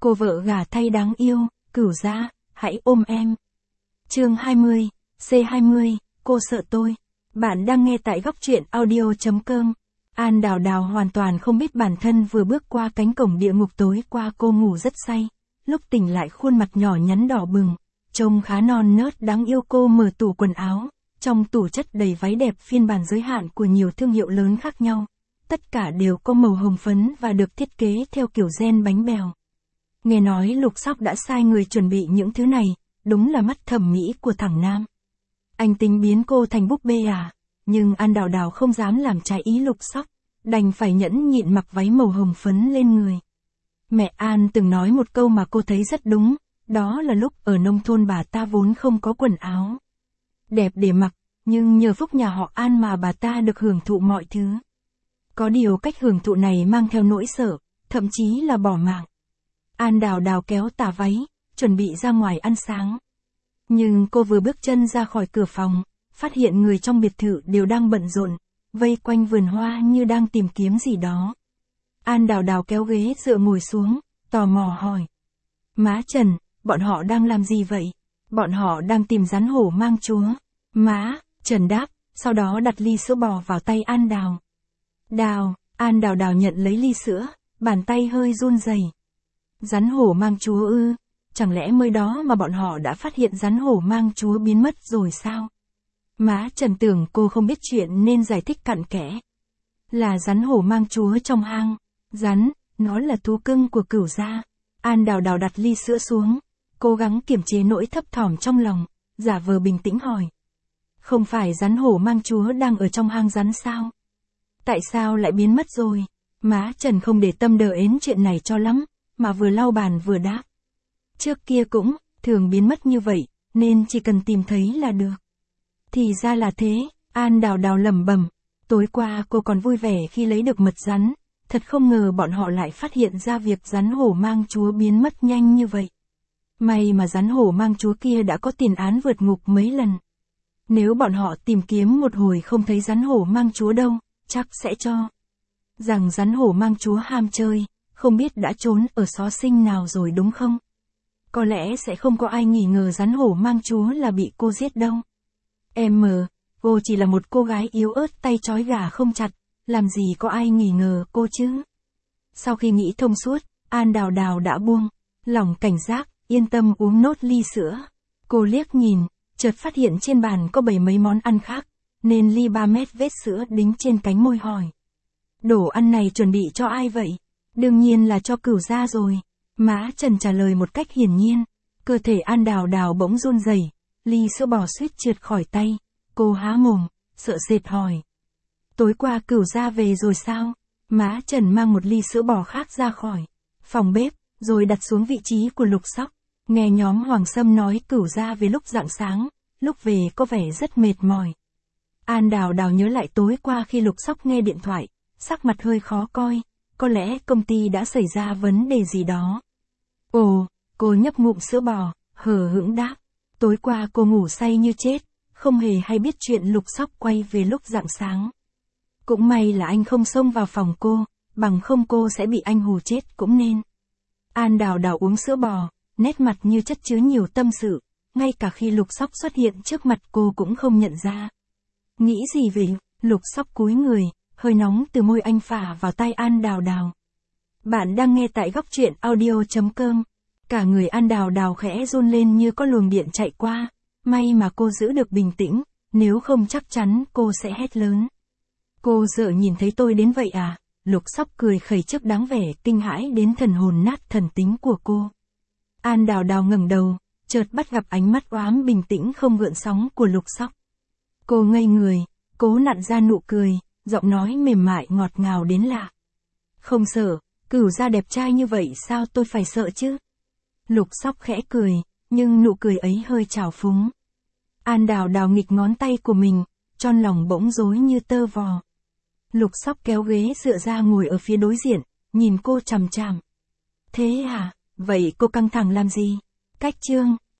Cô vợ gả thay đáng yêu, Cửu Gia, hãy ôm em. Chương 20, C20, cô sợ tôi. Bạn đang nghe tại góc truyện audio.com. An Đào Đào hoàn toàn không biết bản thân vừa bước qua cánh cổng địa ngục tối qua cô ngủ rất say. Lúc tỉnh lại khuôn mặt nhỏ nhắn đỏ bừng, trông khá non nớt đáng yêu. Cô mở tủ quần áo, trong tủ chất đầy váy đẹp phiên bản giới hạn của nhiều thương hiệu lớn khác nhau. Tất cả đều có màu hồng phấn và được thiết kế theo kiểu gen bánh bèo. Nghe nói Lục Sóc đã sai người chuẩn bị những thứ này, đúng là mắt thẩm mỹ của thằng Nam. Anh tính biến cô thành búp bê à? Nhưng An Đào Đào không dám làm trái ý Lục Sóc, đành phải nhẫn nhịn mặc váy màu hồng phấn lên người. Mẹ An từng nói một câu mà cô thấy rất đúng, đó là lúc ở nông thôn bà ta vốn không có quần áo đẹp để mặc, nhưng nhờ phúc nhà họ An mà bà ta được hưởng thụ mọi thứ. Có điều cách hưởng thụ này mang theo nỗi sợ, thậm chí là bỏ mạng. An Đào Đào kéo tà váy, chuẩn bị ra ngoài ăn sáng. Nhưng cô vừa bước chân ra khỏi cửa phòng, phát hiện người trong biệt thự đều đang bận rộn, vây quanh vườn hoa như đang tìm kiếm gì đó. An Đào Đào kéo ghế dựa ngồi xuống, tò mò hỏi. Má Trần, bọn họ đang làm gì vậy? Bọn họ đang tìm rắn hổ mang chúa. Má, Trần đáp, sau đó đặt ly sữa bò vào tay An Đào Đào. An Đào Đào nhận lấy ly sữa, bàn tay hơi run rẩy. Rắn hổ mang chúa ư? Chẳng lẽ mới đó mà bọn họ đã phát hiện rắn hổ mang chúa biến mất rồi sao? Má Trần tưởng cô không biết chuyện nên giải thích cặn kẽ. Là rắn hổ mang chúa trong hang. Rắn, nó là thú cưng của Cửu Gia. An Đào Đào đặt ly sữa xuống, cố gắng kiềm chế nỗi thấp thỏm trong lòng, giả vờ bình tĩnh hỏi. Không phải rắn hổ mang chúa đang ở trong hang rắn sao? Tại sao lại biến mất rồi? Má Trần không để tâm đờ ến chuyện này cho lắm, mà vừa lau bàn vừa đáp. Trước kia cũng, thường biến mất như vậy, nên chỉ cần tìm thấy là được. Thì ra là thế, An Đào Đào lẩm bẩm. Tối qua cô còn vui vẻ khi lấy được mật rắn, thật không ngờ bọn họ lại phát hiện ra việc rắn hổ mang chúa biến mất nhanh như vậy. May mà rắn hổ mang chúa kia đã có tiền án vượt ngục mấy lần. Nếu bọn họ tìm kiếm một hồi không thấy rắn hổ mang chúa đâu, chắc sẽ cho rằng rắn hổ mang chúa ham chơi, không biết đã trốn ở xó xinh nào rồi đúng không? Có lẽ sẽ không có ai nghi ngờ rắn hổ mang chúa là bị cô giết đâu. Cô chỉ là một cô gái yếu ớt tay trói gà không chặt, làm gì có ai nghi ngờ cô chứ? Sau khi nghĩ thông suốt, An Đào Đào đã buông lỏng cảnh giác, yên tâm uống nốt ly sữa. Cô liếc nhìn, chợt phát hiện trên bàn có bày mấy món ăn khác, nên ly 3 mét vết sữa đính trên cánh môi hỏi. Đồ ăn này chuẩn bị cho ai vậy? Đương nhiên là cho Cửu Gia rồi. Má Trần trả lời một cách hiển nhiên. Cơ thể An Đào Đào bỗng run rẩy, ly sữa bò suýt trượt khỏi tay. Cô há mồm, sợ sệt hỏi. Tối qua Cửu Gia về rồi sao? Má Trần mang một ly sữa bò khác ra khỏi phòng bếp, rồi đặt xuống vị trí của Lục Sóc. Nghe nhóm Hoàng Sâm nói Cửu Gia về lúc rạng sáng, lúc về có vẻ rất mệt mỏi. An Đào Đào nhớ lại tối qua khi Lục Sóc nghe điện thoại, sắc mặt hơi khó coi, có lẽ công ty đã xảy ra vấn đề gì đó. Ồ, cô nhấp ngụm sữa bò, hờ hững đáp. Tối qua cô ngủ say như chết, không hề hay biết chuyện Lục Sóc quay về lúc rạng sáng. Cũng may là anh không xông vào phòng cô, bằng không cô sẽ bị anh hù chết cũng nên. An Đào Đào uống sữa bò, nét mặt như chất chứa nhiều tâm sự, ngay cả khi Lục Sóc xuất hiện trước mặt cô cũng không nhận ra. Nghĩ gì vậy? Lục Sóc cúi người, hơi nóng từ môi anh phả vào tai An Đào Đào. Bạn đang nghe tại góc truyện audio.com. Cả người An Đào Đào khẽ run lên như có luồng điện chạy qua. May mà cô giữ được bình tĩnh, nếu không chắc chắn cô sẽ hét lớn. Cô sợ nhìn thấy tôi đến vậy à? Lục Sóc cười khẩy trước đáng vẻ kinh hãi đến thần hồn nát thần tính của cô. An Đào Đào ngẩng đầu, chợt bắt gặp ánh mắt oám bình tĩnh không gợn sóng của Lục Sóc. Cô ngây người, cố nặn ra nụ cười, giọng nói mềm mại ngọt ngào đến lạ. Không sợ, Cửu Gia đẹp trai như vậy sao tôi phải sợ chứ? Lục Sóc khẽ cười, nhưng nụ cười ấy hơi trào phúng. An Đào Đào nghịch ngón tay của mình, trong lòng bỗng rối như tơ vò. Lục Sóc kéo ghế dựa ra ngồi ở phía đối diện, nhìn cô chằm chằm. Thế à, vậy cô căng thẳng làm gì? Cách chương